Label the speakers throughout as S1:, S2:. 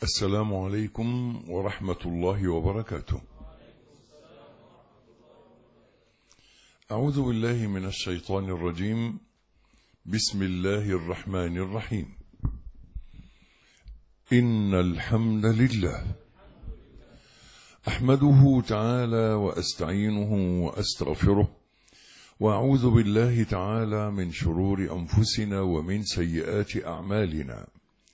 S1: السلام عليكم ورحمة الله وبركاته. أعوذ بالله من الشيطان الرجيم. بسم الله الرحمن الرحيم. إن الحمد لله أحمده تعالى وأستعينه وأستغفره، وأعوذ بالله تعالى من شرور أنفسنا ومن سيئات أعمالنا.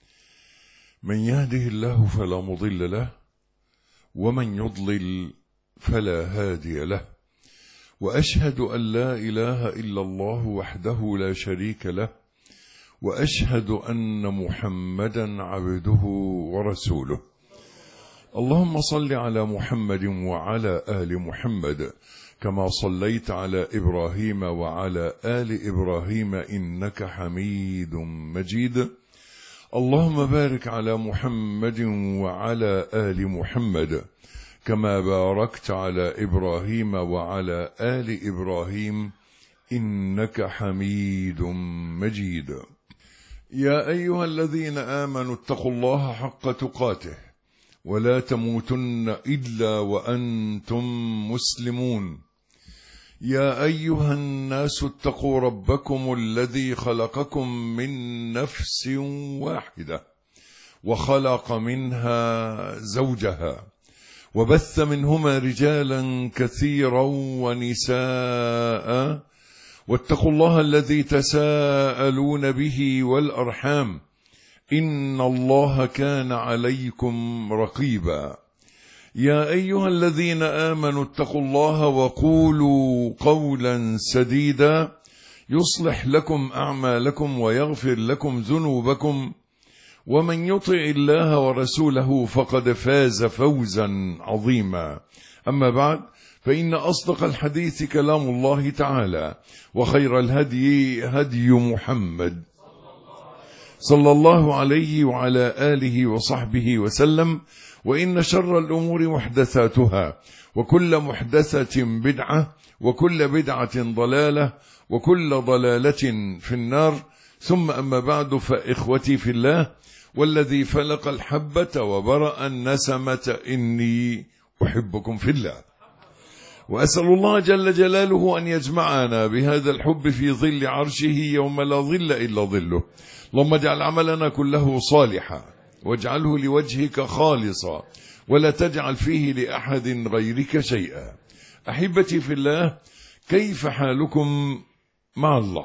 S1: من يهده الله فلا مضل له، ومن يضلل فلا هادي له، وأشهد أن لا إله إلا الله وحده لا شريك له، وأشهد أن محمدا عبده ورسوله. اللهم صل على محمد وعلى آل محمد كما صليت على إبراهيم وعلى آل إبراهيم إنك حميد مجيد. اللهم بارك على محمد وعلى آل محمد كما باركت على إبراهيم وعلى آل إبراهيم إنك حميد مجيد. يا أيها الذين آمنوا اتقوا الله حق تقاته ولا تموتن إلا وأنتم مسلمون. يا أيها الناس اتقوا ربكم الذي خلقكم من نفس واحدة وخلق منها زوجها وبث منهما رجالا كثيرا ونساء، واتقوا الله الذي تساءلون به والأرحام إن الله كان عليكم رقيبا. يا أيها الذين آمنوا اتقوا الله وقولوا قولا سديدا يصلح لكم أعمالكم ويغفر لكم ذنوبكم، ومن يطع الله ورسوله فقد فاز فوزا عظيما. أما بعد، فإن أصدق الحديث كلام الله تعالى، وخير الهدي هدي محمد صلى الله عليه وعلى آله وصحبه وسلم، وإن شر الأمور محدثاتها، وكل محدثة بدعة، وكل بدعة ضلالة، وكل ضلالة في النار. ثم أما بعد، فإخوتي في الله، والذي فلق الحبة وبرأ النسمة إني أحبكم في الله، وأسأل الله جل جلاله أن يجمعنا بهذا الحب في ظل عرشه يوم لا ظل إلا ظله. اللهم اجعل عملنا كله صالحا، واجعله لوجهك خالصا، ولا تجعل فيه لأحد غيرك شيئا. أحبتي في الله، كيف حالكم مع الله؟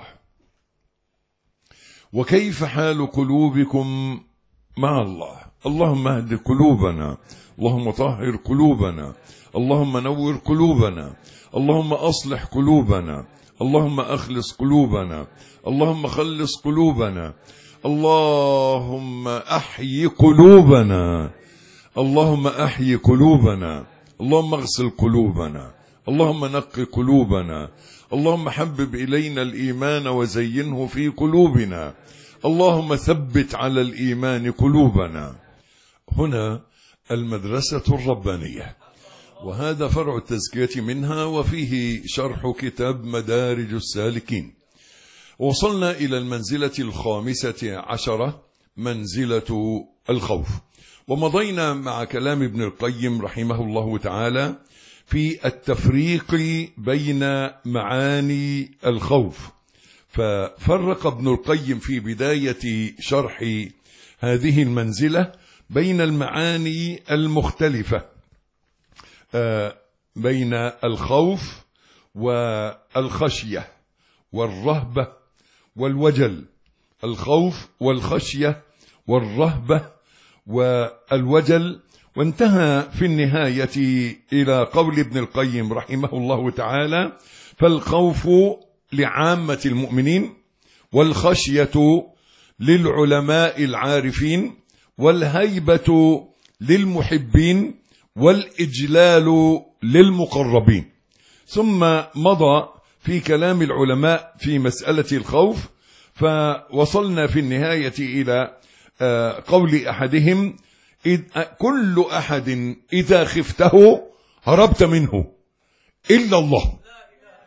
S1: وكيف حال قلوبكم مع الله؟ اللهم اهد قلوبنا، اللهم طهر قلوبنا، اللهم نور قلوبنا، اللهم أصلح قلوبنا، اللهم أخلص قلوبنا، اللهم خلص قلوبنا، اللهم أحيي قلوبنا، اللهم أحيي قلوبنا، اللهم اغسل قلوبنا، اللهم نقي قلوبنا، اللهم حبب إلينا الإيمان وزينه في قلوبنا، اللهم ثبت على الإيمان قلوبنا. هنا المدرسة الربانية، وهذا فرع التزكية منها، وفيه شرح كتاب مدارج السالكين. وصلنا إلى المنزلة 15، منزلة الخوف، ومضينا مع كلام ابن القيم رحمه الله تعالى في التفريق بين معاني الخوف. ففرق ابن القيم في بداية شرح هذه المنزلة بين المعاني المختلفة، بين الخوف والخشية والرهبة والوجل. الخوف والخشية والرهبة والوجل. وانتهى في النهاية إلى قول ابن القيم رحمه الله تعالى: فالخوف لعامة المؤمنين، والخشية للعلماء العارفين، والهيبة للمحبين، والإجلال للمقربين. ثم مضى في كلام العلماء في مسألة الخوف، فوصلنا في النهاية إلى قول أحدهم: كل أحد إذا خفته هربت منه إلا الله،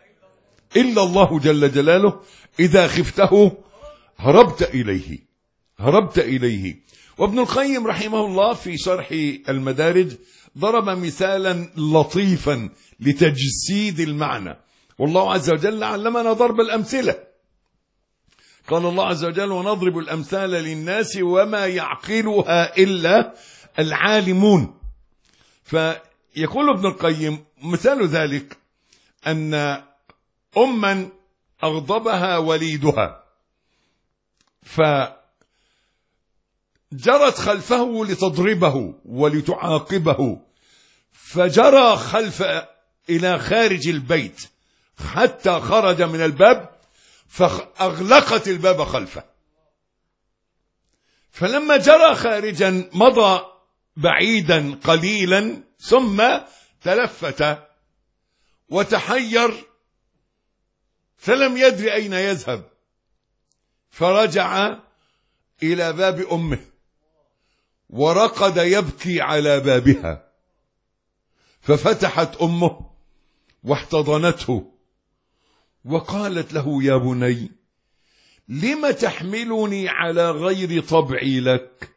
S1: إلا الله جل جلاله إذا خفته هربت إليه. هربت إليه. وابن القيم رحمه الله في شرح المدارج ضرب مثالا لطيفا لتجسيد المعنى، والله عز وجل علمنا ضرب الأمثلة. قال الله عز وجل: ونضرب الأمثال للناس وما يعقلها إلا العالمون. فيقول ابن القيم: مثال ذلك أن أما أغضبها وليدها فجرت خلفه لتضربه ولتعاقبه، فجرى إلى خارج البيت حتى خرج من الباب فأغلقت الباب خلفه، فلما جرى خارجا مضى بعيدا قليلا ثم تلفت وتحير فلم يدري أين يذهب، فرجع إلى باب أمه ورقد يبكي على بابها، ففتحت أمه واحتضنته وقالت له: يا بني، لم تحملني على غير طبعي لك؟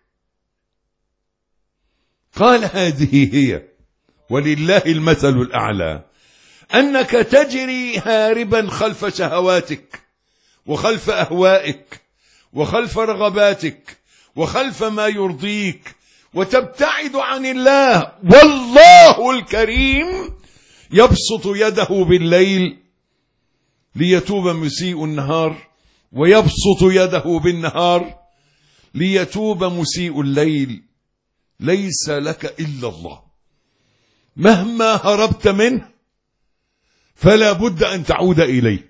S1: قال: هذه هي، ولله المثل الأعلى، أنك تجري هاربا خلف شهواتك وخلف أهوائك وخلف رغباتك وخلف ما يرضيك، وتبتعد عن الله، والله الكريم يبسط يده بالليل ليتوب مسيء النهار، ويبسط يده بالنهار ليتوب مسيء الليل. ليس لك إلا الله، مهما هربت منه فلا بد أن تعود إليه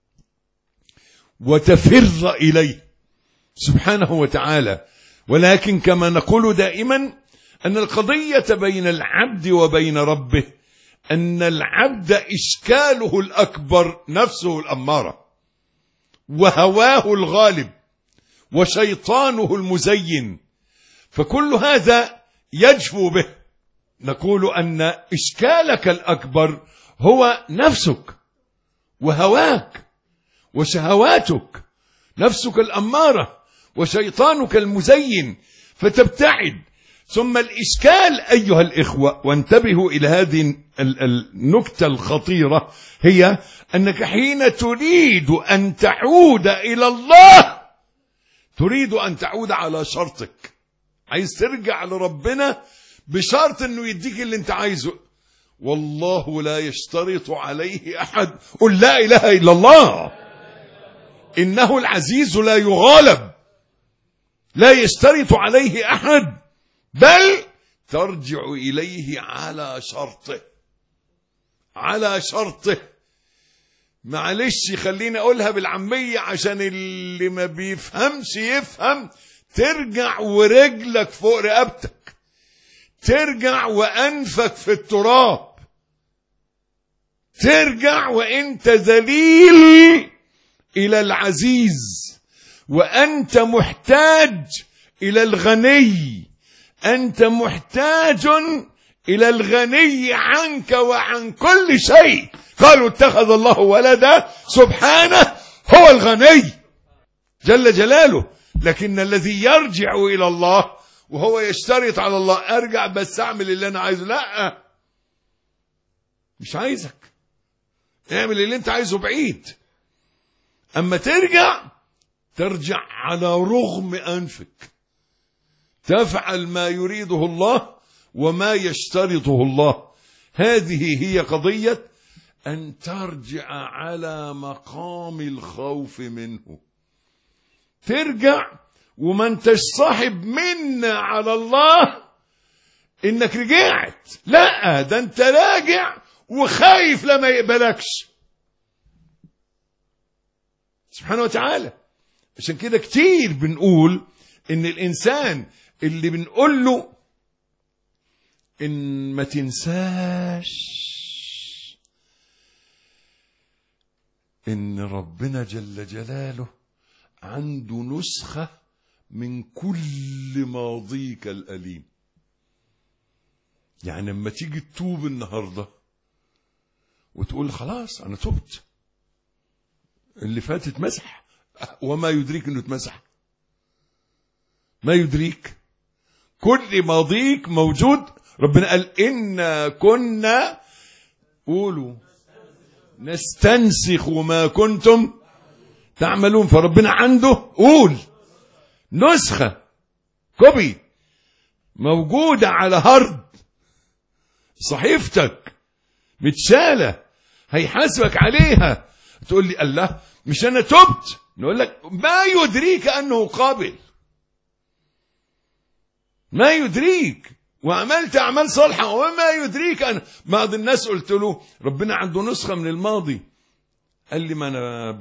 S1: وتفر إليه سبحانه وتعالى. ولكن كما نقول دائما أن القضية بين العبد وبين ربه أن العبد إشكاله الأكبر نفسه الأمارة وهواه الغالب وشيطانه المزين، فكل هذا يجفو به. نقول أن إشكالك الأكبر هو نفسك وهواك وشهواتك، نفسك الأمارة وشيطانك المزين، فتبتعد. ثم الإشكال أيها الإخوة، وانتبهوا إلى هذه النكتة الخطيرة، هي أنك حين تريد أن تعود إلى الله تريد أن تعود على شرطك، عايز ترجع لربنا بشرط أنه يديك اللي انت عايزه. والله لا يشترط عليه أحد. قل لا إله إلا الله، إنه العزيز لا يغالب، لا يشترط عليه أحد، بل ترجع إليه على شرطه، على شرطه. معلش خليني أقولها بالعامية عشان اللي ما بيفهمش يفهم. ترجع ورجلك فوق رقبتك، ترجع وأنفك في التراب، ترجع وأنت ذليل إلى العزيز، وأنت محتاج إلى الغني، أنت محتاج إلى الغني عنك وعن كل شيء. قالوا اتخذ الله ولدا، سبحانه هو الغني جل جلاله. لكن الذي يرجع إلى الله وهو يشترط على الله: أرجع بس أعمل اللي أنا عايزه. لا، مش عايزك، اعمل اللي أنت عايزه بعيد. أما ترجع على رغم أنفك، تفعل ما يريده الله وما يشترطه الله. هذه هي قضية أن ترجع على مقام الخوف منه، ترجع وما انتش صاحب منا على الله إنك رجعت، لا، ده أنت راجع وخايف لما يقبلكش سبحانه وتعالى. عشان كده كتير بنقول إن الإنسان اللي بنقول له إن ما تنساش إن ربنا جل جلاله عنده نسخة من كل ماضيك الأليم. يعني لما تيجي تتوب النهاردة وتقول خلاص أنا تبت، اللي فات اتمسح، وما يدريك إنه اتمسح. ما يدريك؟ كل ماضيك موجود. ربنا قال إنا كنا، قولوا، نستنسخ ما كنتم تعملون. فربنا عنده، قول، نسخة، كوبي، موجودة على هارد صحيفتك، متشالة، هيحاسبك عليها. تقول لي الله مش أنا تبت؟ نقول لك ما يدريك أنه قابل، ما يدريك، وعملت أعمال صالحة وما يدريك أن بعض الناس قلت له ربنا عنده نسخة من الماضي، قال لي ما أنا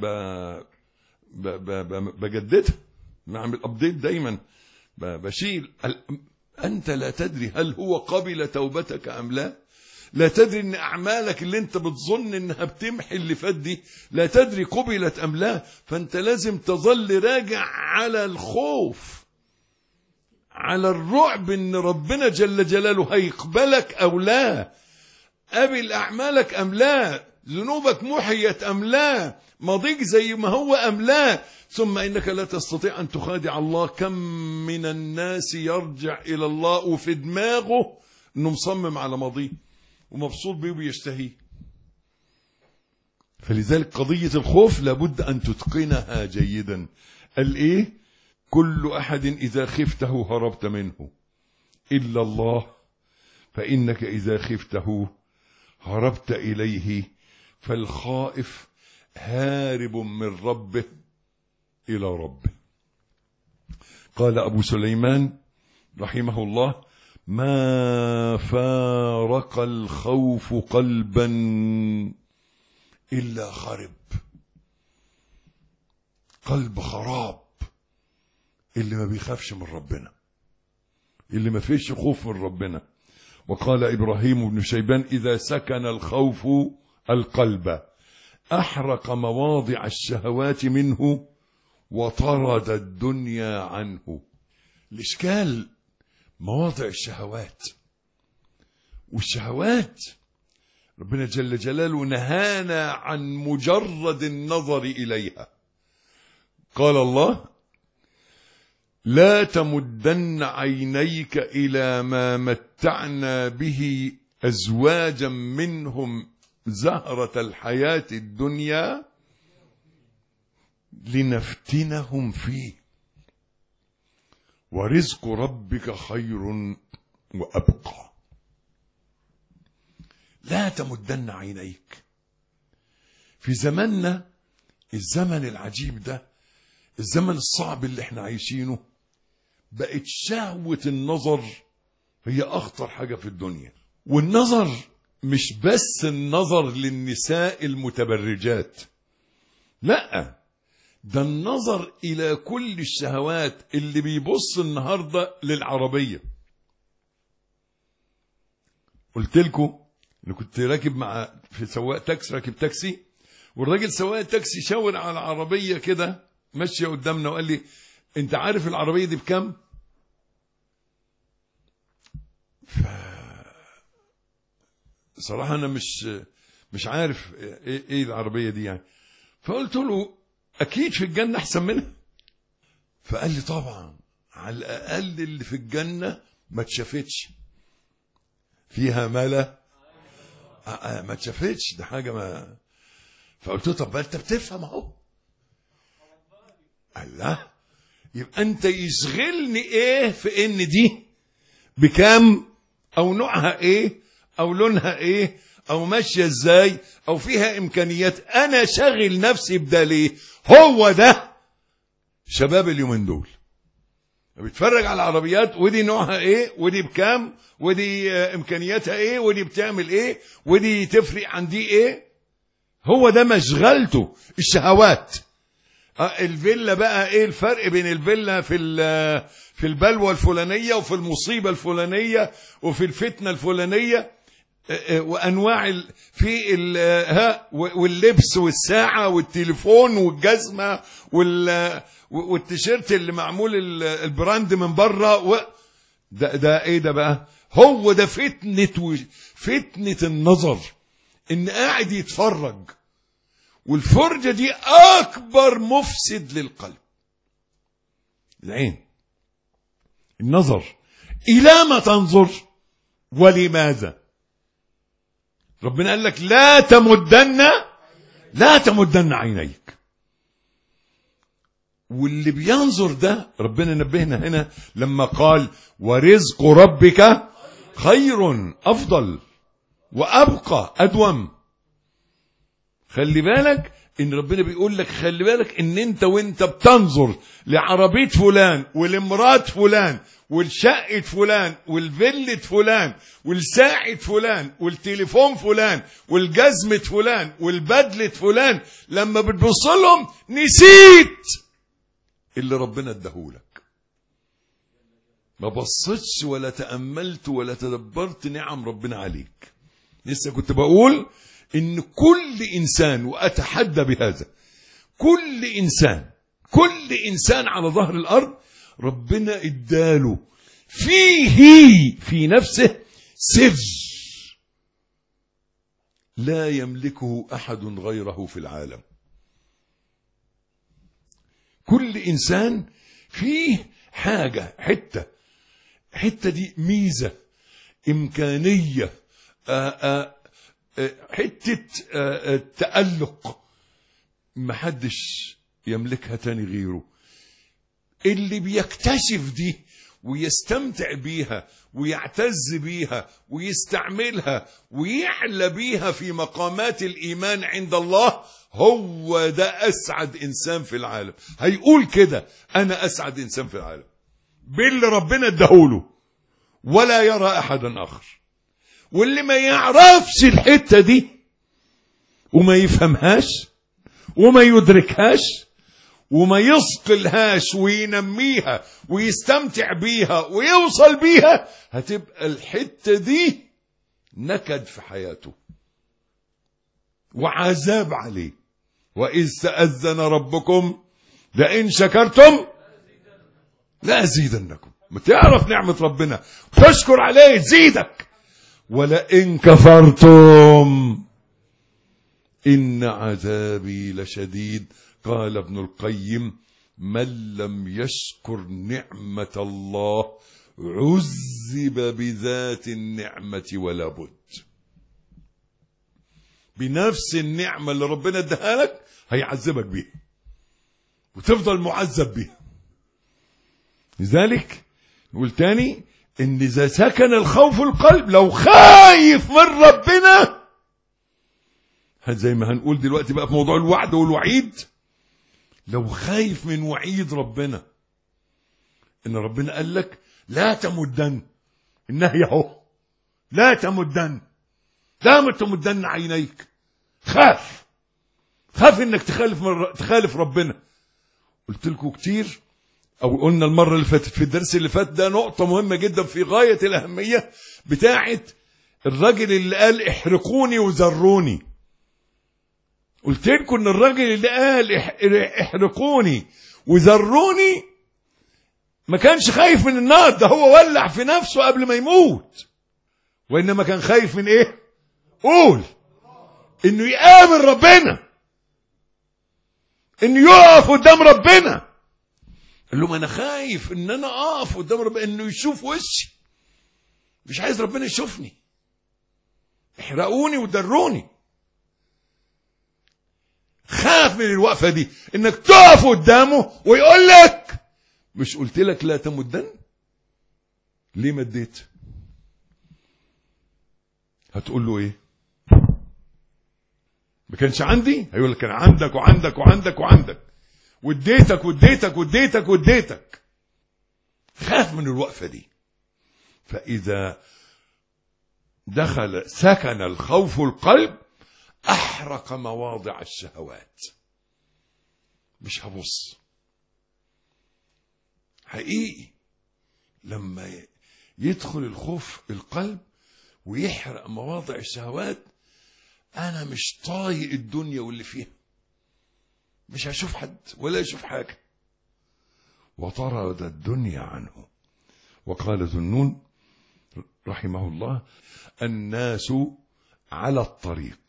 S1: بجددها، بعمل أبديت دايما، بشيل. أنت لا تدري هل هو قبل توبتك أم لا. لا تدري ان اعمالك اللي انت بتظن انها بتمحي اللي فات دي لا تدري قبلت ام لا. فانت لازم تظل راجع على الخوف، على الرعب ان ربنا جل جلاله هيقبلك او لا، قبل اعمالك ام لا، ذنوبك محيت ام لا، ماضيك زي ما هو ام لا. ثم انك لا تستطيع ان تخادع الله. كم من الناس يرجع الى الله وفي دماغه انه مصمم على ماضيه ومبسوط بيه وبيشتهيه. فلذلك قضية الخوف لابد أن تتقنها جيدا. قال إيه؟ كل أحد إذا خفته هربت منه إلا الله، فإنك إذا خفته هربت إليه، فالخائف هارب من ربه إلى ربه. قال أبو سليمان رحمه الله: ما فارق الخوف قلبا إلا خرب. قلب خراب اللي ما بيخافش من ربنا، اللي ما فيش خوف من ربنا. وقال إبراهيم بن شيبان: إذا سكن الخوف القلب أحرق مواضع الشهوات منه وطرد الدنيا عنه. الإشكال مواضع الشهوات، والشهوات ربنا جل جلاله نهانا عن مجرد النظر إليها. قال الله: لا تمدن عينيك إلى ما متعنا به أزواجا منهم زهرة الحياة الدنيا لنفتنهم فيه ورزق ربك خير وأبقى. لا تمدن عينيك. في زماننا، الزمن العجيب ده، الزمن الصعب اللي احنا عايشينه، بقت شهوة النظر هي أخطر حاجة في الدنيا. والنظر مش بس النظر للنساء المتبرجات، لا، ده النظر إلى كل الشهوات. اللي بيبص النهاردة للعربية، قلت لكم أنا كنت راكب في سواق تاكسي، راكب تاكسي، والراجل سواق التاكسي شاور على العربية كده ماشية قدامنا وقال لي: أنت عارف العربية دي بكام؟ صراحة أنا مش عارف إيه العربية دي يعني. فقلت له: أكيد في الجنة أحسن منها. فقال لي: طبعا، على الأقل اللي في الجنة ما تشافتش فيها ملا، ما تشافتش، ده حاجة ما. فقلت له: طب أنت بتفهم أهو. قال: لا، يبقى أنت يشغلني إيه في إن دي بكام، أو نوعها إيه، أو لونها إيه، أو ماشية إزاي، أو فيها إمكانيات. أنا شغل نفسي بده ليه؟ هو ده شباب اليومين دول بيتفرج على العربيات، ودي نوعها إيه، ودي بكام، ودي إمكانياتها إيه، ودي بتعمل إيه، ودي تفرق عن دي إيه. هو ده مشغلته، الشهوات. الفيلا بقى ايه الفرق بين الفيلا في البلوى الفلانية وفي المصيبة الفلانية وفي الفتنة الفلانية، وانواع واللبس والساعة والتليفون والجزمة والتيشيرت اللي معمول البراند من بره. ده ايه ده بقى؟ هو ده فتنة النظر، ان قاعد يتفرج، والفرجة دي أكبر مفسد للقلب. العين النظر. إلى ما تنظر ولماذا؟ ربنا قال لك لا تمدن عينيك. واللي بينظر ده ربنا نبهنا هنا لما قال ورزق ربك خير أفضل وأبقى أدوم. خلي بالك ان ربنا بيقول لك خلي بالك ان انت وانت بتنظر لعربية فلان ولمرات فلان والشقة فلان والفيلة فلان والساعة فلان والتليفون فلان والجزمة فلان والبدلة فلان، لما بتبص لهم نسيت اللي ربنا اداهولك. ما بصتش ولا تأملت ولا تدبرت نعم ربنا عليك. لسه كنت بقول ان كل انسان، واتحدى بهذا، كل انسان على ظهر الارض ربنا اداله في نفسه سر لا يملكه احد غيره في العالم. كل انسان فيه حاجة، حتة دي ميزة، امكانية، حتة تألق محدش يملكها تاني غيره. اللي بيكتشف دي ويستمتع بيها ويعتز بيها ويستعملها ويعلى بيها في مقامات الإيمان عند الله، هو ده أسعد إنسان في العالم. هيقول كده أنا أسعد إنسان في العالم باللي ربنا اداهوله، ولا يرى أحدا آخر. واللي ما يعرفش الحتة دي وما يفهمهاش وما يدركهاش وما يصقلهاش وينميها ويستمتع بيها ويوصل بيها، هتبقى الحتة دي نكد في حياته وعذاب عليه. وإذ تأذن ربكم لئن شكرتم لأزيدنكم. ما تعرف نعمة ربنا تشكر عليه تزيدك، ولئن كفرتم إن عذابي لشديد. قال ابن القيم من لم يشكر نعمة الله عذب بذات النعمة ولا بد. بنفس النعمة اللي ربنا اداها لك هيعذبك بيها وتفضل معذب بيها. لذلك نقول تاني ان اذا سكن الخوف القلب، لو خايف من ربنا، زي ما هنقول دلوقتي بقى في موضوع الوعد والوعيد، لو خايف من وعيد ربنا ان ربنا قال لك لا تمدن، النهي اهو، لا تمدن عينيك، خاف انك تخالف ربنا. قلت لكم كتير، او قلنا المرة اللي فاتت في الدرس اللي فات ده، نقطة مهمة جدا في غاية الأهمية بتاعة الراجل اللي قال احرقوني وزروني. قلت لكم ان الراجل اللي قال احرقوني وزروني ما كانش خايف من النار، ده هو ولع في نفسه قبل ما يموت. وإنما كان خايف من ايه؟ قول انه يقابل ربنا، انه يقف قدام ربنا. قال لهم انا خايف ان انا اقف قدام ربنا، انه يشوف وشي، مش عايز ربنا يشوفني. احرقوني ودروني. خاف من الوقفة دي، انك تقف قدامه ويقول لك مش قلت لك لا تمدن؟ ليه مديت؟ هتقول له ايه؟ ما كانش عندي؟ هيقول لك كان عندك وعندك وعندك وعندك، واديتك. خاف من الوقفة دي. فإذا سكن الخوف القلب أحرق مواضع الشهوات. مش هبص حقيقي. لما يدخل الخوف القلب ويحرق مواضع الشهوات، أنا مش طايق الدنيا واللي فيها، مش هشوف حد ولا يشوف حاجة. وطرد الدنيا عنه. وقال ذو النون رحمه الله الناس على الطريق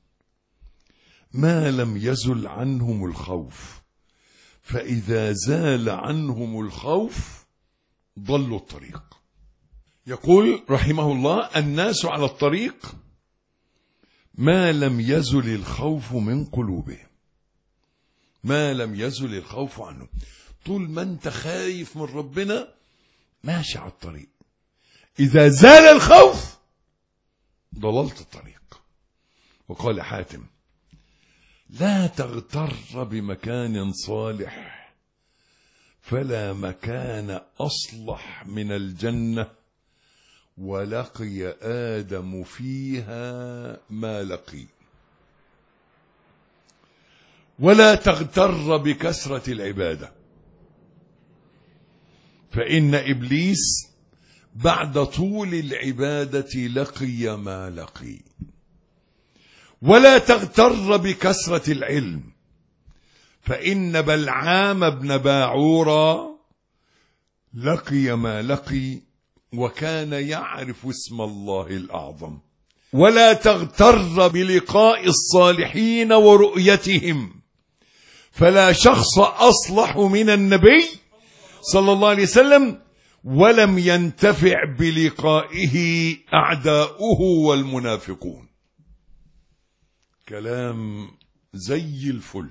S1: ما لم يزل عنهم الخوف، فإذا زال عنهم الخوف ضلوا الطريق. يقول رحمه الله: الناس على الطريق ما لم يزل الخوف من قلوبهم، ما لم يزل الخوف عنه. طول ما انت خايف من ربنا ماشي على الطريق، إذا زال الخوف ضللت الطريق. وقال حاتم: لا تغتر بمكان صالح فلا مكان أصلح من الجنة، ولقي آدم فيها ما لقي. ولا تغتر بكثرة العبادة، فإن إبليس بعد طول العبادة لقي ما لقي. ولا تغتر بكثرة العلم، فإن بلعام بن باعورا لقي ما لقي وكان يعرف اسم الله الأعظم. ولا تغتر بلقاء الصالحين ورؤيتهم، فلا شخص أصلح من النبي صلى الله عليه وسلم ولم ينتفع بلقائه أعداؤه والمنافقون. كلام زي الفل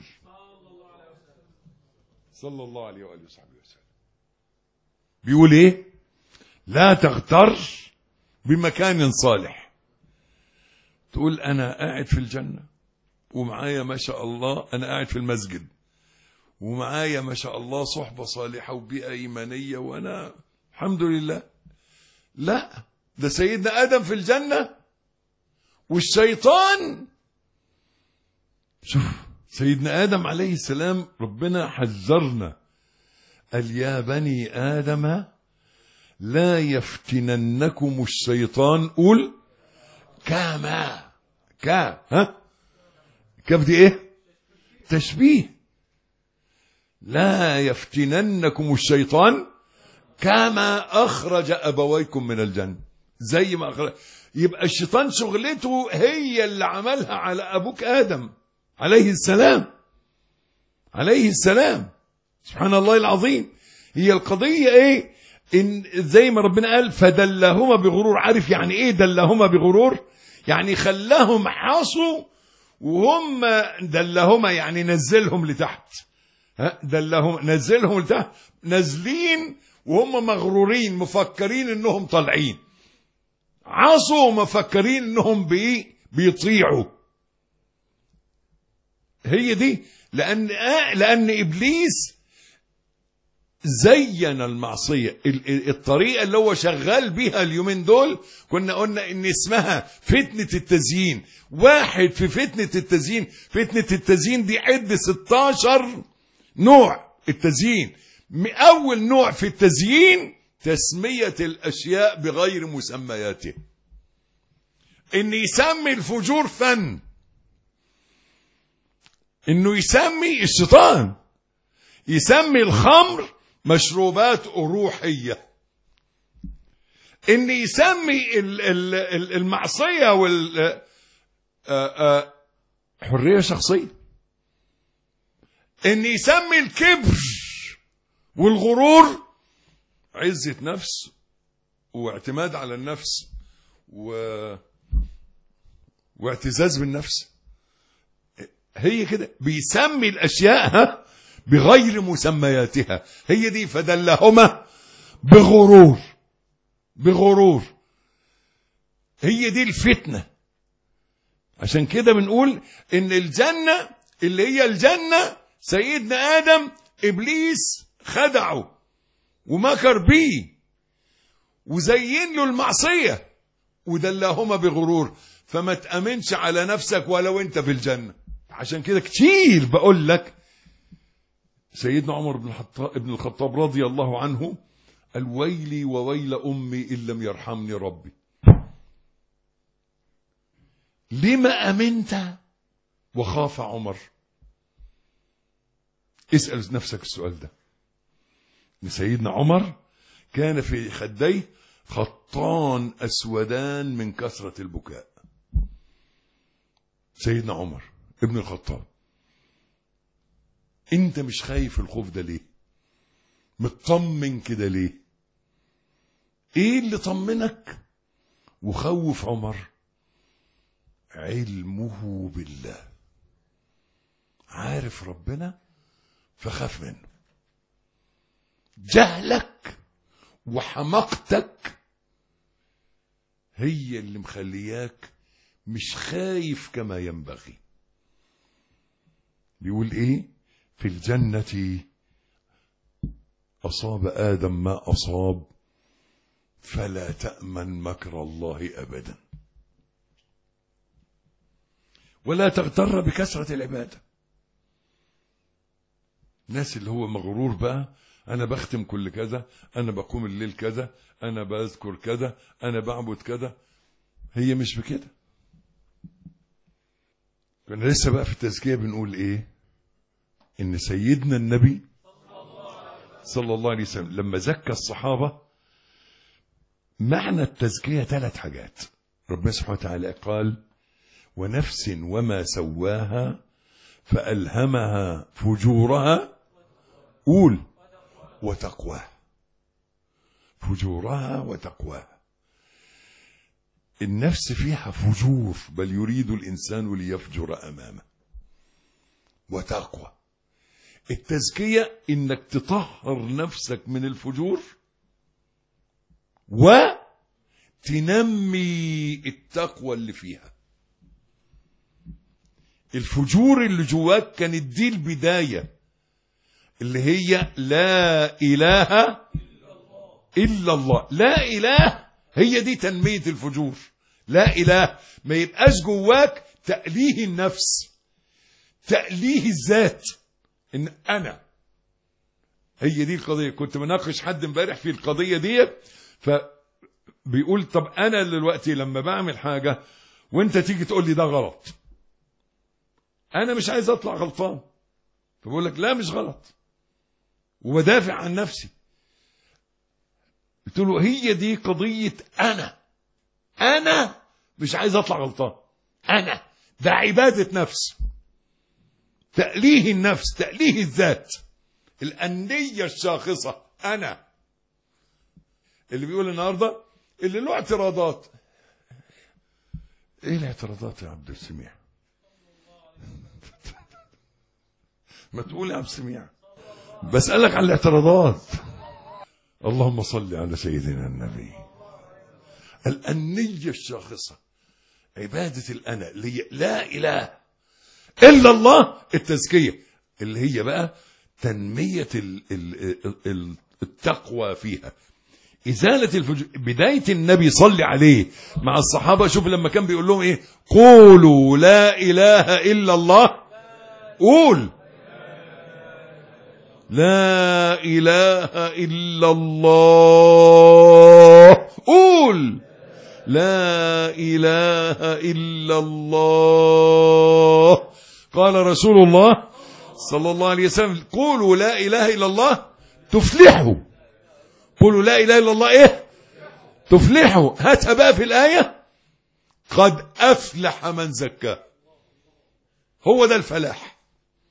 S1: صلى الله عليه وآله وصحبه وسلم. بيقول ايه؟ لا تغتر بمكان صالح. تقول انا قاعد في الجنة ومعايا ما شاء الله، انا قاعد في المسجد ومعايا ما شاء الله صحبة صالحة وبيئة إيمانية وانا الحمد لله. لا، ده سيدنا آدم في الجنة والشيطان. شوف سيدنا آدم عليه السلام ربنا حذرنا، قال: يا بني آدم لا يفتننكم الشيطان. قول كما كيف دي ايه؟ تشبيه. لا يفتننكم الشيطان كما أخرج أبويكم من الجنة. زي ما أخرج. يبقى الشيطان شغلته هي اللي عملها على أبوك آدم عليه السلام. سبحان الله العظيم. هي القضية ايه؟ إن زي ما ربنا قال: فدلهما بغرور. عارف يعني ايه دلهما بغرور؟ يعني خلاهم حصوا وهم دلهما، يعني نزلهم لتحت. دلهم نزلهم لتحت، نازلين وهم مغرورين مفكرين انهم طالعين، عصوا مفكرين انهم بيطيعوا. هي دي. لأن إبليس زين المعصية. الطريقة اللي هو شغال بيها اليومين دول كنا قلنا إن اسمها فتنة التزيين. واحد في فتنة التزيين دي عد 16 نوع التزيين. أول نوع في التزيين تسمية الأشياء بغير مسمياته. إن يسمي الفجور فن، إنه يسمي الشيطان يسمي الخمر مشروبات روحية، إن يسمي المعصية حرية شخصية، إن يسمي الكبر والغرور عزة نفس واعتماد على النفس واعتزاز بالنفس. هي كده بيسمي الأشياء بغير مسمياتها. هي دي. فدلهما بغرور. هي دي الفتنة. عشان كده بنقول إن الجنة اللي هي الجنة سيدنا آدم إبليس خدعه ومكر بيه وزين له المعصية ودلهما بغرور. فما تأمنش على نفسك ولو انت في الجنة. عشان كده كتير بقول لك سيدنا عمر بن الخطاب رضي الله عنه قال: ويلي وويل أمي إن لم يرحمني ربي. لما أمنت وخاف عمر؟ اسأل نفسك السؤال ده. سيدنا عمر كان في خديه خطان أسودان من كثرة البكاء. سيدنا عمر ابن الخطاب، انت مش خايف الخوف ده ليه؟ مطمن كده ليه؟ ايه اللي طمنك وخوف عمر؟ علمه بالله، عارف ربنا فخاف منه. جهلك وحماقتك هي اللي مخلياك مش خايف كما ينبغي. بيقول ايه في الجنة؟ أصاب آدم ما أصاب فلا تأمن مكر الله أبدا، ولا تغتر بكثرة العبادة. الناس اللي هو مغرور بقى، أنا بختم كل كذا، أنا بقوم الليل كذا، أنا بذكر كذا، أنا بعبد كذا. هي مش بكده. كنا لسه بقى في التزكية بنقول إيه؟ إن سيدنا النبي صلى الله عليه وسلم لما زكى الصحابة، معنى التزكية 3 حاجات. ربنا سبحانه وتعالى قال: ونفس وما سواها فألهمها فجورها، قول، وتقواها. فجورها وتقواها. النفس فيها فجور، بل يريد الإنسان ليفجر أمامه. وتقوى. التزكية إنك تطهر نفسك من الفجور وتنمي التقوى اللي فيها. الفجور اللي جواك كانت دي البداية، اللي هي لا إله إلا الله. لا إله هي دي تنمية الفجور. لا إله ما يبقاش جواك تأليه النفس، تأليه الذات، إن أنا. هي دي القضية. كنت مناقش حد امبارح في القضية دي، فبيقول طب أنا دلوقتي لما بعمل حاجة وانت تيجي تقول لي ده غلط، أنا مش عايز أطلع غلطان، فبقول لك لا مش غلط وبدافع عن نفسي. قلت له هي دي قضية أنا مش عايز أطلع غلطان. أنا ده عبادة نفس، تأليه النفس، تأليه الذات، الأنية الشاخصة. أنا اللي بيقول النهاردة اللي له اعتراضات. ايه الاعتراضات يا عبد السميع؟ ما تقول يا عبد السميع، بسألك عن الاعتراضات. اللهم صل على سيدنا النبي. الأنية الشاخصة، عبادة الأنا اللي هي لا إله إلا الله. التزكية اللي هي بقى تنمية التقوى فيها، إزالة الفجور. بداية النبي صلى عليه مع الصحابة، شوف لما كان بيقول لهم إيه: قولوا لا إله إلا الله. قول لا إله إلا الله. قول لا إله إلا الله. قال رسول الله صلى الله عليه وسلم: قولوا لا إله إلا الله تفلحوا. قولوا لا إله إلا الله إيه؟ تفلحوا. هاتها بقى في الآية: قد أفلح من زكاه. هو ده الفلاح،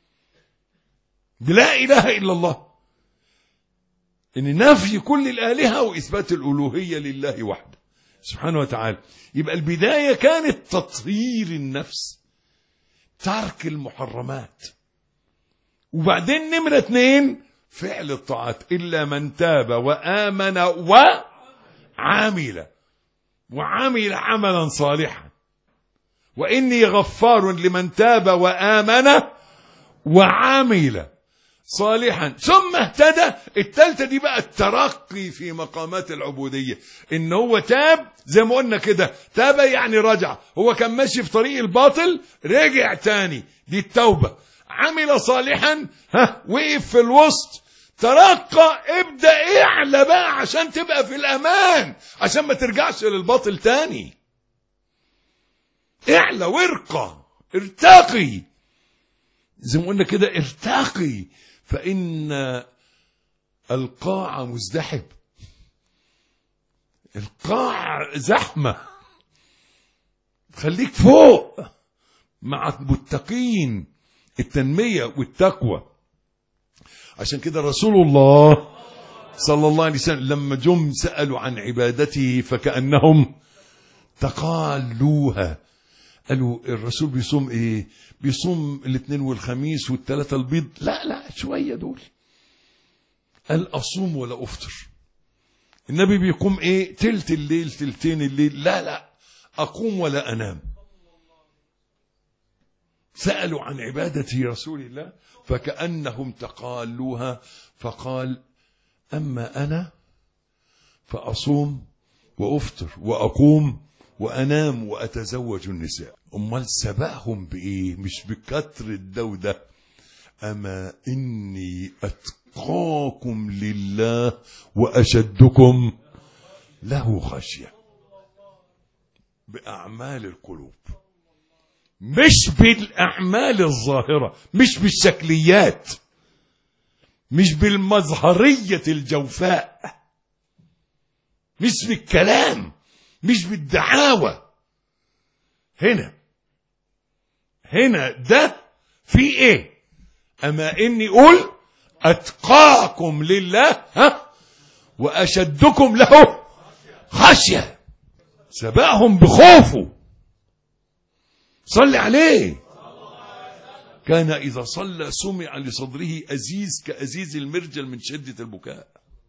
S1: بلا إله إلا الله، إن نفي كل الآلهة وإثبات الألوهية لله وحده سبحانه وتعالى. يبقى البداية كانت تطهير النفس، ترك المحرمات، وبعدين نمرة 2 فعل الطاعات. إلا من تاب وآمن وعمل عملا صالحا وإني غفار لمن تاب وآمن وعمل صالحا ثم اهتدى. الثالثة دي بقى الترقي في مقامات العبودية، ان هو تاب زي ما قلنا كده. تاب يعني رجع، هو كان ماشي في طريق الباطل رجع تاني، دي التوبة. عمل صالحا، وقف في الوسط، ترقى. ابدأ اعلى بقى عشان تبقى في الأمان، عشان ما ترجعش للباطل تاني. اعلى وارقى، ارتقي زي ما قلنا كده، ارتقي. فإن القاع مزدحم، القاع زحمة. خليك فوق مع المتقين، التنمية والتقوى. عشان كده رسول الله صلى الله عليه وسلم لما جم سألوا عن عبادته فكأنهم تقالوها. قالوا الرسول بيصوم ايه؟ بيصوم الاثنين والخميس والثلاثة البيض. لا شوية دول. قال أصوم ولا أفطر. النبي بيقوم ايه؟ تلت الليل تلتين الليل. لا أقوم ولا أنام. سألوا عن عبادة رسول الله فكأنهم تقالوها. فقال أما أنا فأصوم وأفطر وأقوم وأنام وأتزوج النساء. أمال سبقهم بإيه؟ مش بكتر الدودة. أما إني أتقاكم لله وأشدكم له خشية. بأعمال القلوب، مش بالأعمال الظاهرة، مش بالشكليات، مش بالمظهرية الجوفاء، مش بالكلام، مش بالدعاوى. هنا ده في ايه؟ اما اني قول اتقاكم لله واشدكم له خشية. سبقهم بخوفه. صلي عليه. كان إذا صلى سمع لصدره أزيز كأزيز المرجل من شدة البكاء.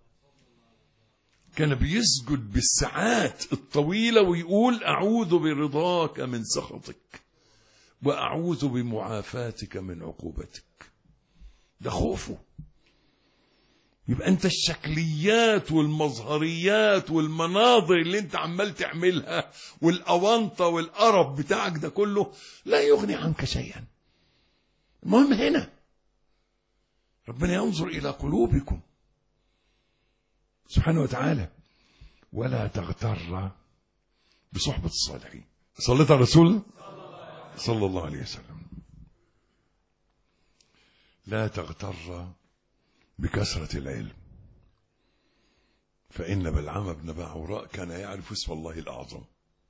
S1: كان بيسجد بالساعات الطويلة ويقول أعوذ برضاك من سخطك وأعوذ بمعافاتك من عقوبتك. ده خوفه. يبقى أنت الشكليات والمظهريات والمناظر اللي أنت عمال تعملها والأونطة والقرب بتاعك ده كله لا يغني عنك شيئا. المهم هنا ربنا ينظر إلى قلوبكم سبحانه وتعالى. ولا تغتر بصحبة الصالحين. صليت على الرسول صلى الله عليه وسلم. لا تغتر بكثرة العلم، فإن بلعام بن باعوراء كان يعرف اسم الله الأعظم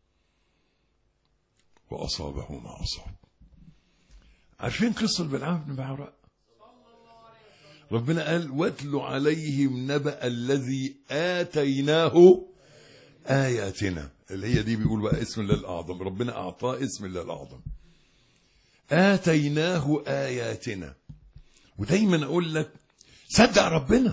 S1: وأصابه ما أصاب. عارفين قصة بلعام بن باعوراء؟ ربنا قال واتل عليهم نبأ الذي آتيناه آياتنا، اللي هي دي بيقول بقى اسم الله الأعظم. ربنا أعطاه اسم الله الأعظم. آتيناه آياتنا. ودايما أقول لك صدق ربنا.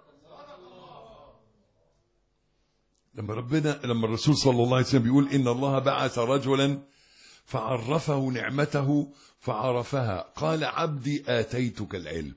S1: لما الرسول صلى الله عليه وسلم بيقول إن الله بعث رجلا فعرفه نعمته فعرفها قال عبدي آتيتك العلم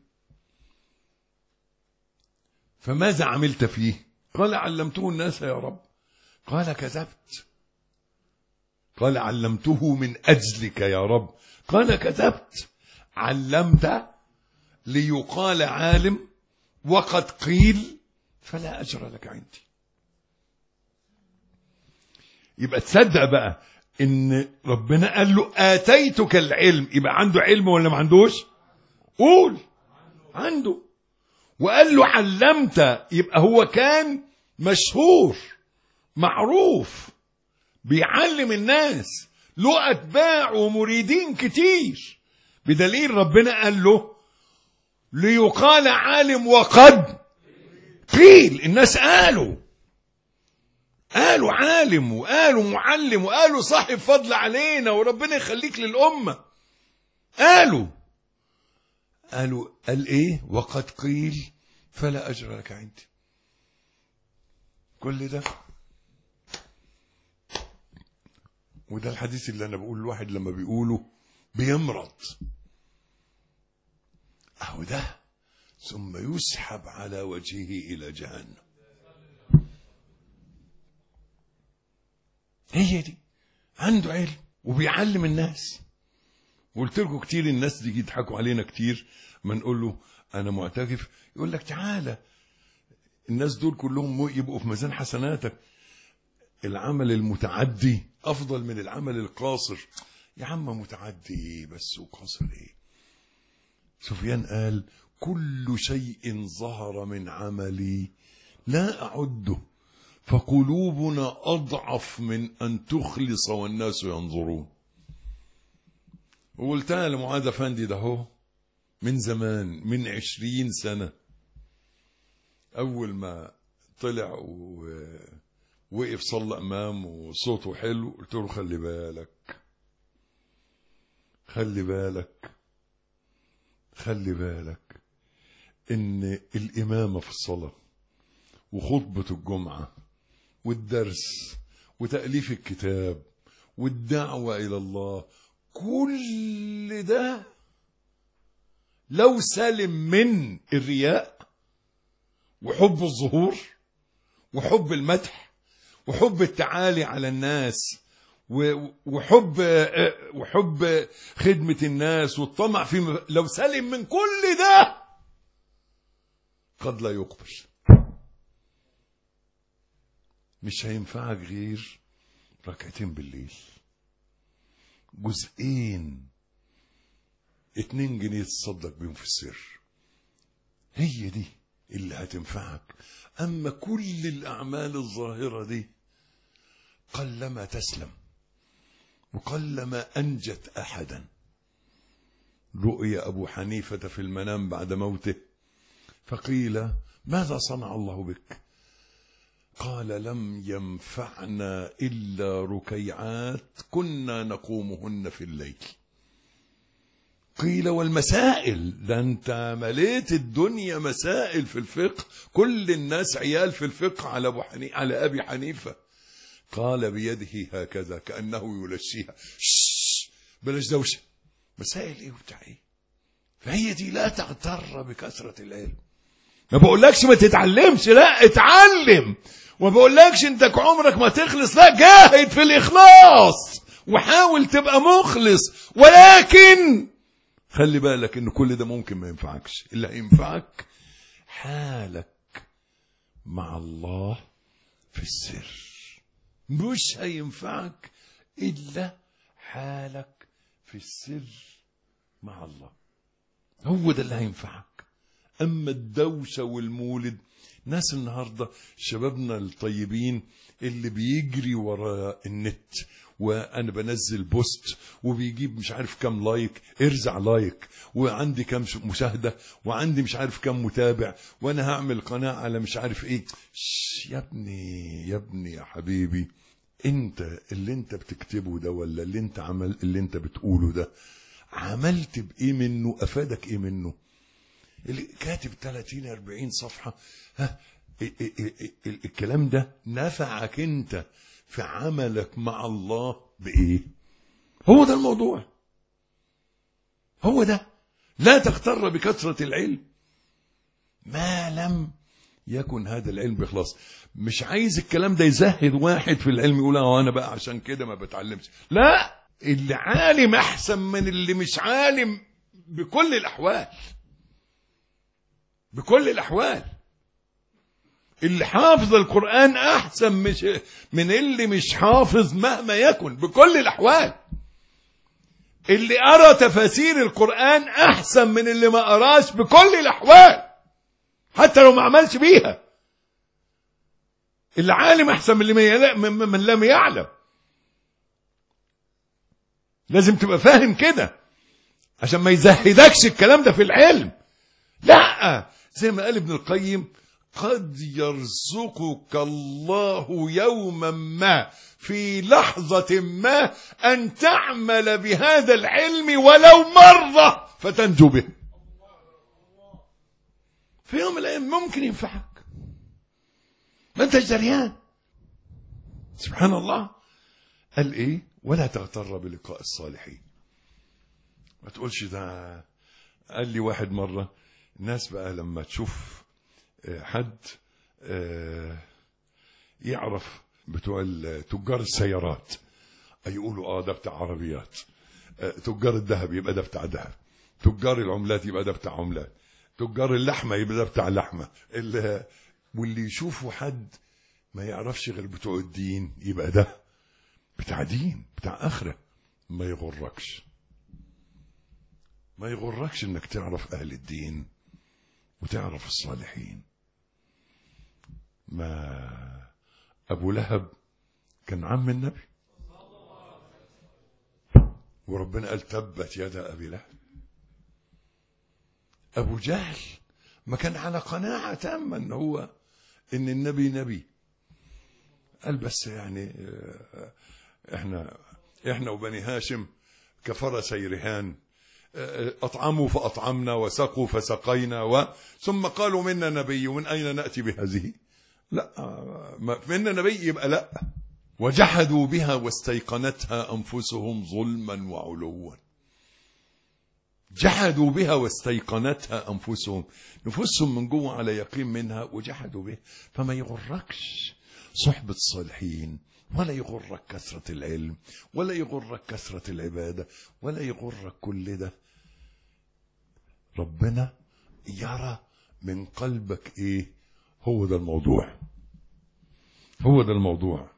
S1: فماذا عملت فيه؟ قال علمته الناس يا رب. قال كذبت. قال علمته من أجلك يا رب. قال كذبت. علمت ليقال عالم وقد قيل فلا أجر لك عندي. يبقى تصدق بقى إن ربنا قال له آتيتك العلم، يبقى عنده علم ولا ما عندوش؟ قول عنده. وقال له علمت، يبقى هو كان مشهور معروف بيعلم الناس، له أتباع ومريدين كتير، بدليل ربنا قال له ليقال عالم وقد قيل. الناس قالوا عالم وقالوا معلم وقالوا صاحب فضل علينا وربنا يخليك للأمة. قال ايه؟ وقد قيل فلا أجر لك عندي. كل ده. وده الحديث اللي أنا بقول الواحد لما بيقوله بيمرض أهو ده، ثم يسحب على وجهه إلى جهنم. هي دي. عنده علم وبيعلم الناس. قلت لكم كتير الناس دي يضحكوا علينا كتير ما نقول له أنا معتكف، يقول لك تعالى. الناس دول كلهم يبقوا في ميزان حسناتك. العمل المتعدي أفضل من العمل القاصر. يا عم متعدي بس وقاصر ايه؟ سفيان قال كل شيء ظهر من عملي لا أعده، فقلوبنا أضعف من أن تخلص والناس ينظرون. وقلتها لمعاذ أفندي ده هو من زمان، من 20 سنة. أول ما طلع ووقف صلى إمام وصوته حلو، قلت له خلي بالك خلي بالك خلي بالك إن الإمامة في الصلاة وخطبة الجمعة والدرس وتأليف الكتاب والدعوة إلى الله، كل ده لو سلم من الرياء وحب الظهور وحب المدح وحب التعالي على الناس وحب خدمة الناس والطمع في، لو سلم من كل ده قد لا يقبل. مش هينفعك غير ركعتين بالليل، جزئين 2 جنيه تصدق بيهم في السر، هي دي اللي هتنفعك. أما كل الأعمال الظاهرة دي قلما تسلم وقلما أنجت أحدا. رؤي أبو حنيفة في المنام بعد موته فقيل ماذا صنع الله بك؟ قال لم ينفعنا إلا ركيعات كنا نقومهن في الليل. قيل والمسائل؟ ده أنت مليت الدنيا مسائل في الفقه، كل الناس عيال في الفقه على أبي حنيفة. قال بيده هكذا كأنه يلشيها، بلاش دوشة، مسائل إيه وبتاع إيه؟ فهي دي لا تغتر بكثرة العلم. ما بقولكش ما تتعلمش، لا اتعلم، وما بقولكش انتك عمرك ما تخلص، لا جاهد في الإخلاص وحاول تبقى مخلص، ولكن خلي بالك ان كل ده ممكن ما ينفعكش. اللي هينفعك حالك مع الله في السر، مش هينفعك إلا حالك في السر مع الله، هو ده اللي هينفعك. أما الدوشة والمولد، ناس النهاردة شبابنا الطيبين اللي بيجري وراء النت، وأنا بنزل بوست وبيجيب مش عارف كم لايك، ارزع لايك، وعندي كم مشاهدة، وعندي مش عارف كم متابع، وأنا هعمل قناة على مش عارف إيه. يا ابني يا حبيبي، انت اللي انت بتكتبه ده ولا اللي انت بتقوله ده عملت بإيه منه؟ أفادك إيه منه؟ اللي كاتب 30-40 صفحة، الكلام ده نفعك انت في عملك مع الله بإيه؟ هو ده الموضوع، هو ده. لا تغتر بكثرة العلم ما لم يكن هذا العلم بإخلاص. مش عايز الكلام ده يزهد واحد في العلم يقول انا بقى عشان كده ما بتعلمش. لا، اللي عالم احسن من اللي مش عالم بكل الأحوال، بكل الأحوال. اللي حافظ القرآن أحسن من اللي مش حافظ مهما يكن بكل الأحوال. اللي أرى تفاسير القرآن أحسن من اللي ما أراش بكل الأحوال، حتى لو ما عملش بيها. اللي عالم أحسن من لم يعلم. لازم تبقى فاهم كده عشان ما يزهدكش الكلام ده في العلم. لا، زي ما قال ابن القيم، قد يرزقك الله يوما ما في لحظة ما أن تعمل بهذا العلم ولو مرة فتنجو به. في يوم من الأيام ممكن ينفعك، ما أنت جريان. سبحان الله. قال إيه؟ ولا تغتر بلقاء الصالحين. ما تقولش ده. قال لي واحد مرة، الناس بقى لما تشوف حد يعرف بتوع تجار السيارات يقولوا ده بتاع عربيات، تجار الذهب يبقى ده بتاع ذهب، تجار العملات يبقى ده بتاع عملات، تجار اللحمة يبقى ده بتاع لحمة. واللي يشوفوا حد ما يعرفش غير بتوع الدين يبقى ده بتاع دين، بتاع آخرة. ما يغركش انك تعرف اهل الدين وتعرف الصالحين. ما ابو لهب كان عم النبي، وربنا قال تبت يدا ابي لهب. ابو جهل ما كان على قناعة تامة ان النبي نبي. قال بس يعني احنا وبني هاشم كفرسي رهان، أطعموا فأطعمنا وسقوا فسقينا ثم قالوا منا نبي، ومن أين نأتي بهذه؟ لا، منا نبي يبقى لا. وجحدوا بها واستيقنتها أنفسهم ظلما وعلوا. جحدوا بها واستيقنتها أنفسهم، نفسهم من جوه على يقين منها وجحدوا بها. فما يغركش صحبة الصالحين، ولا يغرك كثرة العلم، ولا يغرك كثرة العبادة، ولا يغرك كل ده. ربنا يرى من قلبك ايه. هو ده الموضوع، هو ده الموضوع.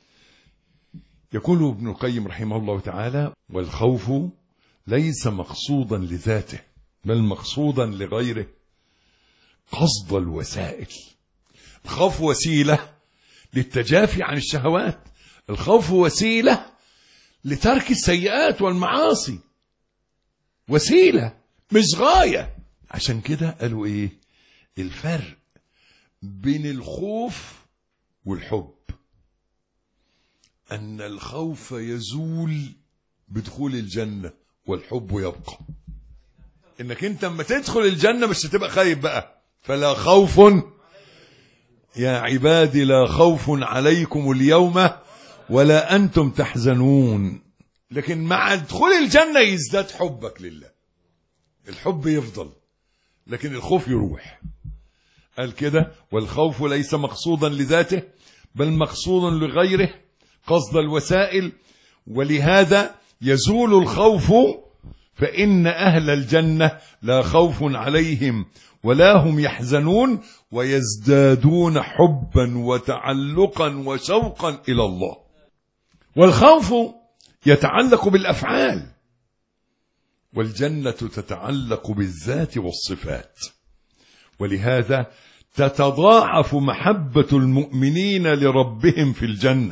S1: يقول ابن القيم رحمه الله تعالى: والخوف ليس مقصودا لذاته بل مقصودا لغيره قصد الوسائل. الخوف وسيلة للتجافي عن الشهوات، الخوف وسيلة لترك السيئات والمعاصي، وسيلة مش غاية. عشان كده قالوا ايه الفرق بين الخوف والحب؟ ان الخوف يزول بدخول الجنة والحب يبقى. انك انت لما تدخل الجنة مش هتبقى خايف بقى. فلا خوف يا عبادي لا خوف عليكم اليوم ولا أنتم تحزنون. لكن مع دخول الجنة يزداد حبك لله، الحب يفضل لكن الخوف يروح. قال كده: والخوف ليس مقصودا لذاته بل مقصود لغيره قصد الوسائل، ولهذا يزول الخوف فإن أهل الجنة لا خوف عليهم ولا هم يحزنون ويزدادون حبا وتعلقا وشوقا إلى الله. والخوف يتعلق بالأفعال، والجنة تتعلق بالذات والصفات، ولهذا تتضاعف محبة المؤمنين لربهم في الجنة.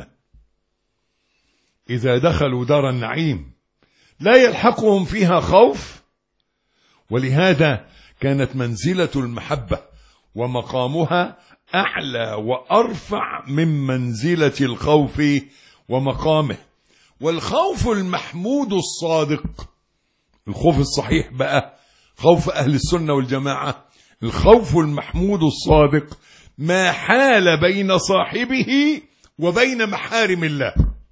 S1: إذا دخلوا دار النعيم لا يلحقهم فيها خوف، ولهذا كانت منزلة المحبة ومقامها أعلى وأرفع من منزلة الخوف ومقامه. والخوف المحمود الصادق، الخوف الصحيح بقى خوف أهل السنة والجماعة، الخوف المحمود الصادق ما حال بين صاحبه وبين محارم الله.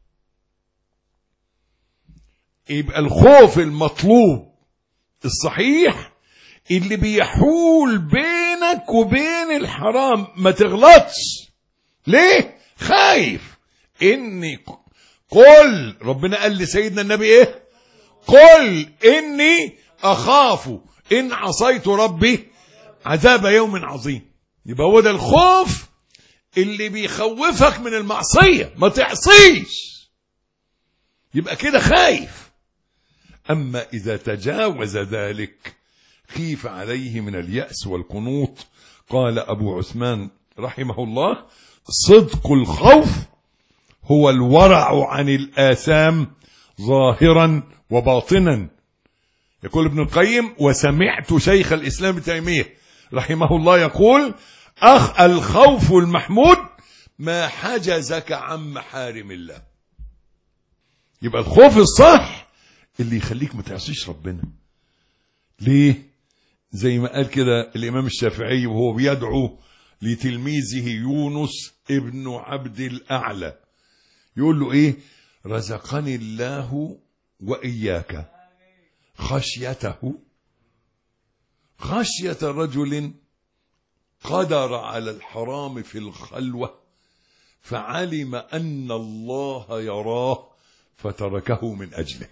S1: يبقى الخوف المطلوب الصحيح اللي بيحول بينك وبين الحرام، ما تغلطش. ليه؟ خايف. إني قل، ربنا قال لسيدنا النبي ايه؟ قل إني أخاف إن عصيت ربي عذاب يوم عظيم. يبقى هو ده الخوف اللي بيخوفك من المعصية، ما تعصيش، يبقى كده خايف. أما إذا تجاوز ذلك خيف عليه من اليأس والقنوط. قال أبو عثمان رحمه الله: صدق الخوف هو الورع عن الآثام ظاهرا وباطنا. يقول ابن القيم: وسمعت شيخ الإسلام ابن تيمية رحمه الله يقول: الخوف المحمود ما حجزك عن محارم الله. يبقى الخوف الصح اللي يخليك ما تعصيش ربنا. ليه؟ زي ما قال كده الإمام الشافعي وهو بيدعو لتلميذه يونس ابن عبد الأعلى، يقول له ايه؟ رزقني الله وإياك خشيته، خشية رجل قدر على الحرام في الخلوة فعلم أن الله يراه فتركه من أجله.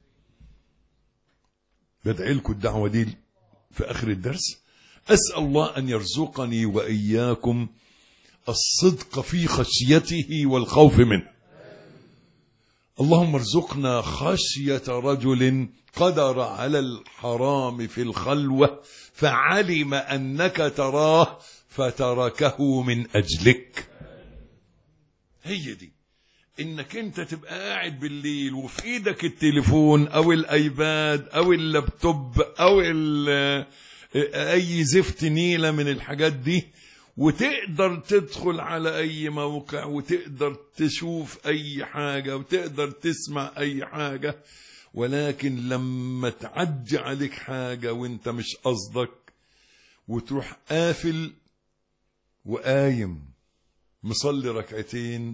S1: بدعي لكم الدعوة دي في آخر الدرس. أسأل الله أن يرزقني وإياكم الصدق في خشيته والخوف منه. اللهم ارزقنا خشية رجل قدر على الحرام في الخلوة فعلم أنك تراه فتركه من أجلك. هي دي، إنك أنت تبقى قاعد بالليل وفي إيدك التليفون أو الأيباد أو اللابتوب أو اي زفت نيلة من الحاجات دي، وتقدر تدخل على اي موقع وتقدر تشوف اي حاجة وتقدر تسمع اي حاجة. ولكن لما تعدي عليك حاجة وانت مش قصدك، وتروح قافل وقايم مصلي ركعتين،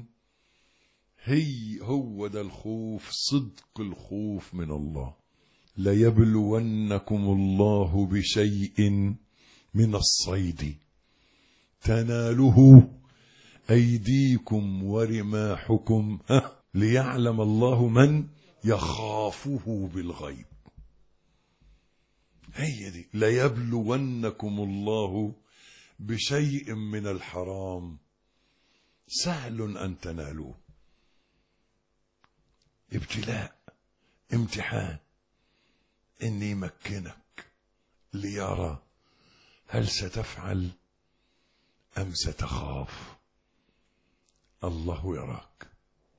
S1: هو ده الخوف، صدق الخوف من الله. ليبلونكم الله بشيء من الصيد تناله أيديكم ورماحكم ليعلم الله من يخافه بالغيب. هي دي، ليبلونكم الله بشيء من الحرام سهل أن تنالوه. ابتلاء، امتحان، إن يمكنك ليرى هل ستفعل أم ستخاف. الله يراك،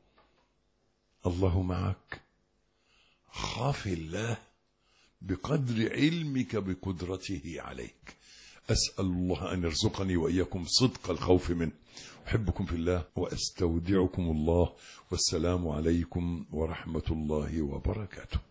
S1: الله معك. خاف الله بقدر علمك بقدرته عليك. أسأل الله أن يرزقني وإياكم صدق الخوف منه. أحبكم في الله وأستودعكم الله، والسلام عليكم ورحمة الله وبركاته.